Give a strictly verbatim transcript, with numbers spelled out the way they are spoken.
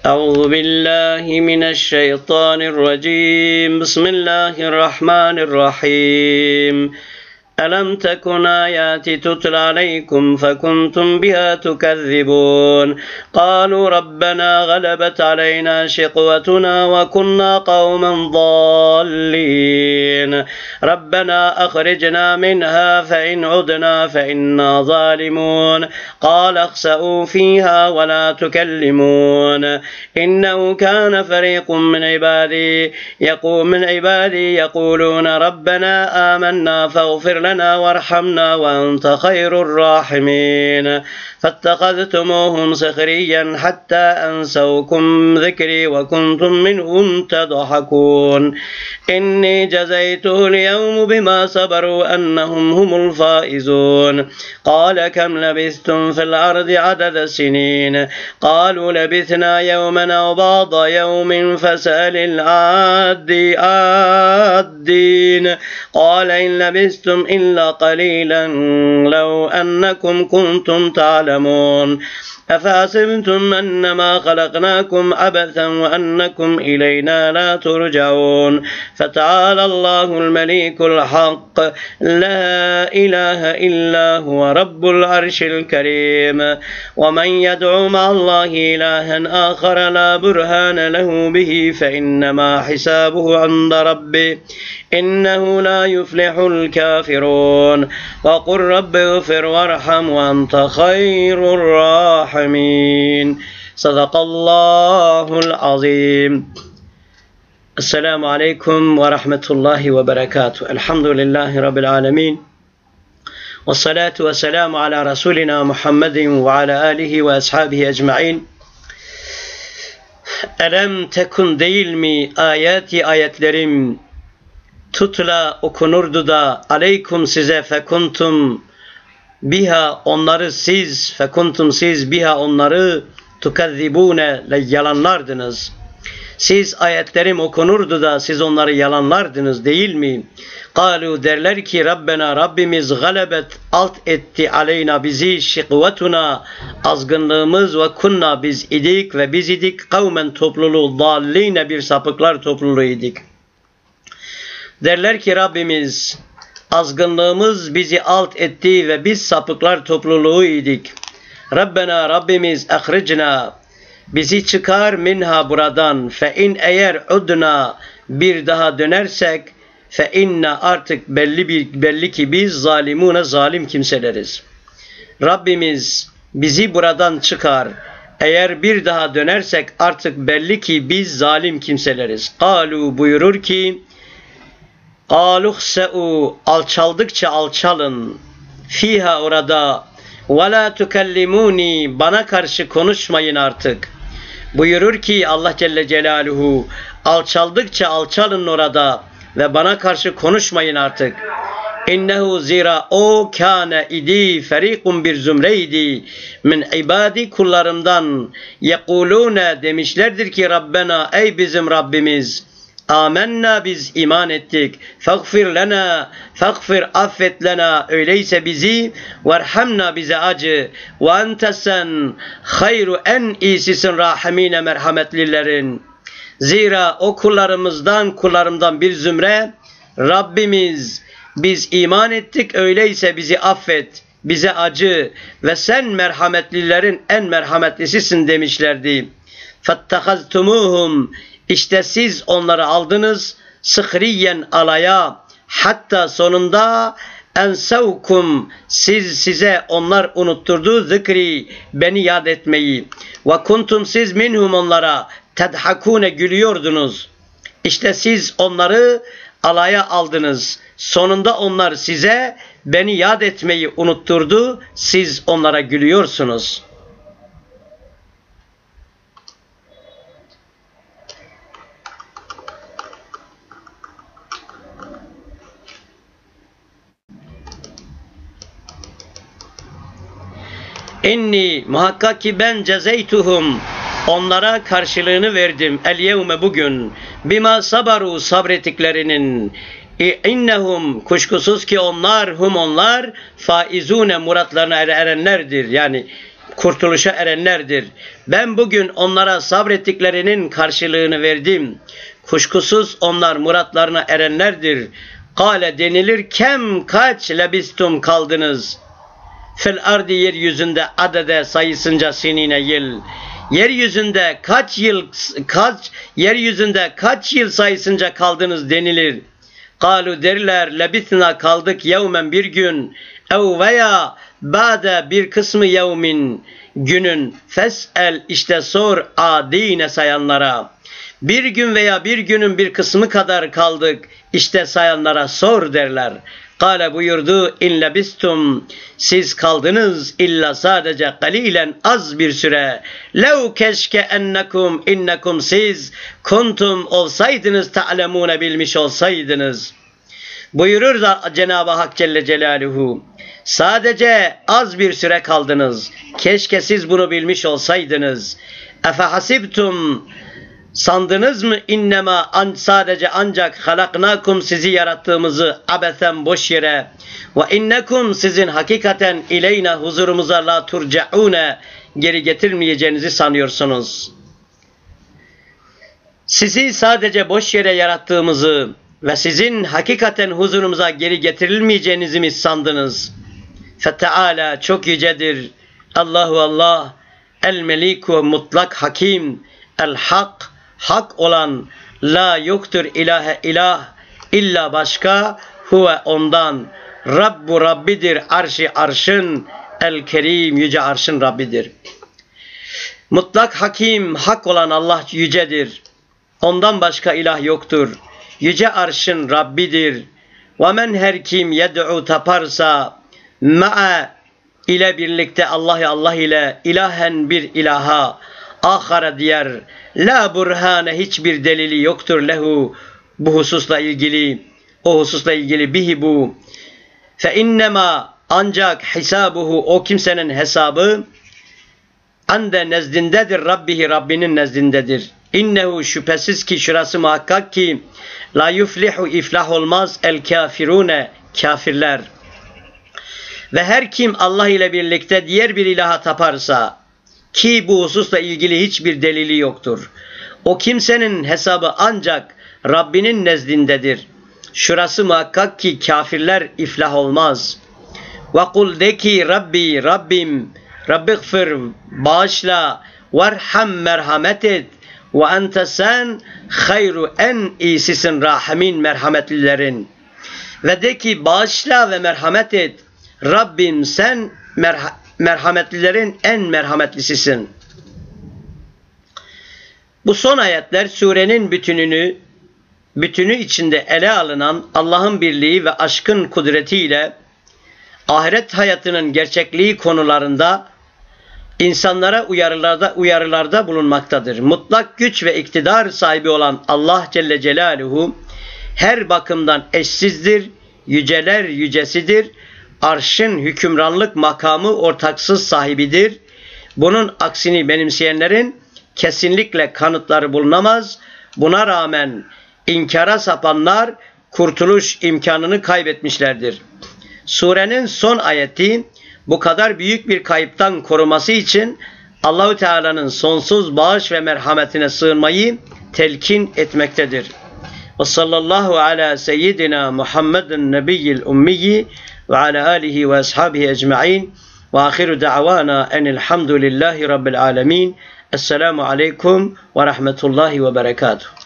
أعوذ بالله من الشيطان الرجيم بسم الله الرحمن الرحيم ألم تكن آياتي تتلى عليكم فكنتم بها تكذبون قالوا ربنا غلبت علينا شقوتنا وكنا قوما ضالين ربنا أخرجنا منها فإن عدنا فإنا ظالمون قال اخسئوا فيها ولا تكلمون إنه كان فريق من عبادي يقول من عبادي يقولون ربنا آمنا فاغفر لنا وارحمنا وأنت خير الراحمين فاتخذتموهم سخريا حتى أنسوكم ذكري وكنتم منهم تضحكون إني جزيته اليوم بما صبروا أنهم هم الفائزون قال كم لبثتم في الأرض عدد السنين قالوا لبثنا يوما أو بعض يوم فسأل العادين قال إن لبثتم إلا قليلا لو أنكم كنتم تعلمون أفحسبتم أنما خلقناكم عبثا وأنكم إلينا لا ترجعون فتعالى الله الملك الحق لا إله إلا هو رب العرش الكريم ومن يدعو مع الله إلها آخر لا برهان له به فإنما حسابه عند ربه إنه لا يفلح الكافرون وقل رب اغفر وارحم وأنت خير الراحمين صدق الله العظيم. Esselamu Aleyküm ve Rahmetullahi ve Berekatuhu. Elhamdülillahi Rabbil Alemin. Ve salatu ve selamu ala Resulina Muhammedin ve ala alihi ve ashabihi ecma'in. Elem tekun değil mi ayeti ayetlerim tutla okunurdu da aleykum size fekuntum biha onları siz fekuntum siz biha onları tukazzibune yalanlardınız. Siz ayetlerim okunurdu da siz onları yalanlardınız değil mi? Kalu derler ki Rabbena Rabbimiz galebet alt etti aleyna bizi şikvetuna azgınlığımız ve kunna biz idik ve biz idik kavmen topluluğu dalline bir sapıklar topluluğu idik. Derler ki Rabbimiz azgınlığımız bizi alt etti ve biz sapıklar topluluğu idik. Rabbena Rabbimiz ahricna bizi çıkar minha buradan fe in eğer udna bir daha dönersek fe inna artık belli bir belli ki biz zalimune zalim kimseleriz. Rabbimiz bizi buradan çıkar. Eğer bir daha dönersek artık belli ki biz zalim kimseleriz. Kalu buyurur ki Aluhse'u alçaldıkça alçalın fiha orada ve la tukellimuni bana karşı konuşmayın artık. Buyurur ki Allah Celle Celaluhu alçaldıkça alçalın orada ve bana karşı konuşmayın artık. İnnehu zira o kâne idi ferikun bir zümreydi min ibadi kullarımdan yekulune demişlerdir ki Rabbena ey bizim Rabbimiz Âmennâ biz iman ettik. Fagfir lena, fagfir affet lena, öyleyse bizi, verhamna bize acı. Ve entesen hayru en iyisisin rahimine merhametlilerin. Zira o kullarımızdan, kullarımdan bir zümre, Rabbimiz biz iman ettik, öyleyse bizi affet, bize acı ve sen merhametlilerin en merhametlisisin demişlerdi. Fettehaztumuhum İşte siz onları aldınız sıhriyen alaya hatta sonunda ensevkum siz size onlar unutturdu zikri beni yad etmeyi ve kuntum siz minhum onlara tedhakune gülüyordunuz. İşte siz onları alaya aldınız. Sonunda onlar size beni yad etmeyi unutturdu. Siz onlara gülüyorsunuz. İnni muhakkak ki ben cezeytuhum onlara karşılığını verdim el yevme bugün bima sabaru sabrettiklerinin innehum kuşkusuz ki onlar hum onlar faizune muratlarına erenlerdir. Yani kurtuluşa erenlerdir. Ben bugün onlara sabrettiklerinin karşılığını verdim. Kuşkusuz onlar muratlarına erenlerdir. Kale denilir, kem kaç lebistum kaldınız. Fil ardi yeryüzünde adede sayısınca sinine yıl. Yeryüzünde kaç yıl kaç yeryüzünde kaç yıl sayısınca kaldınız denilir. Kalu derler, lebisna kaldık yevmen bir gün, ev veya ba'de bir kısmı yevmin günün, fes'el işte sor adine sayanlara. Bir gün veya bir günün bir kısmı kadar kaldık, işte sayanlara sor derler. Kale buyurdu, in lebistum siz kaldınız illa sadece kalilen az bir süre. Lev keşke ennekum innekum siz kuntum olsaydınız ta'lemune bilmiş olsaydınız. Buyurur da Cenab-ı Hak Celle Celaluhu, sadece az bir süre kaldınız. Keşke siz bunu bilmiş olsaydınız. Efe hasibtum sandınız mı innema an, sadece ancak halaknakum sizi yarattığımızı abesen boş yere ve innekum sizin hakikaten ileyna huzurumuza la turcaune geri getirmeyeceğinizi sanıyorsunuz. Sizi sadece boş yere yarattığımızı ve sizin hakikaten huzurumuza geri getirilmeyeceğinizi mi sandınız? Feteala çok yücedir Allahu Allah, el meliku mutlak hakim, el hak hak olan, la yoktur ilahe ilah illa başka, huve ondan, Rabbu Rabbidir arşi arşın, el kerim yüce arşın Rabbidir. Mutlak hakim hak olan Allah yücedir. Ondan başka ilah yoktur. Yüce arşın Rabbidir. Ve men her kim yed'u taparsa ma'a ile birlikte Allah Allah ile ilahen bir ilaha ahara diğer la burhane hiçbir delili yoktur lehu bu hususla ilgili o hususla ilgili bihi bu fe innema ancak hisabuhu o kimsenin hesabı ande nezdindedir Rabbihi Rabbinin nezdindedir. İnnehu şüphesiz ki şurası muhakkak ki la yuflihu iflah olmaz el kafirune kafirler. Ve her kim Allah ile birlikte diğer bir ilaha taparsa ki bu hususla ilgili hiçbir delili yoktur. O kimsenin hesabı ancak Rabbinin nezdindedir. Şurası muhakkak ki kafirler iflah olmaz. Ve kul de ki Rabbi Rabbim Rabbighfir bağışla verham merhamet et ve ente sen hayru en iyisisin rahimin merhametlilerin. Ve de ki bağışla ve merhamet et Rabbim sen merha merhametlilerin en merhametlisisin. Bu son ayetler surenin bütününü bütünü içinde ele alınan Allah'ın birliği ve aşkın kudretiyle ahiret hayatının gerçekliği konularında insanlara uyarılarda uyarılarda bulunmaktadır. Mutlak güç ve iktidar sahibi olan Allah Celle Celaluhu her bakımdan eşsizdir, yüceler yücesidir. Arşın hükümranlık makamı ortaksız sahibidir. Bunun aksini benimseyenlerin kesinlikle kanıtları bulunamaz. Buna rağmen inkara sapanlar kurtuluş imkanını kaybetmişlerdir. Surenin son ayeti bu kadar büyük bir kayıptan koruması için Allahu Teala'nın sonsuz bağış ve merhametine sığınmayı telkin etmektedir. Ve sallallahu ala seyyidina Muhammedin nebiyyil ummiyi ve ala alihi ve ashabihi ecma'in ve ahiru da'vana enilhamdülillahi rabbil alemin. Esselamu aleyküm ve rahmetullahi ve berekatuhu.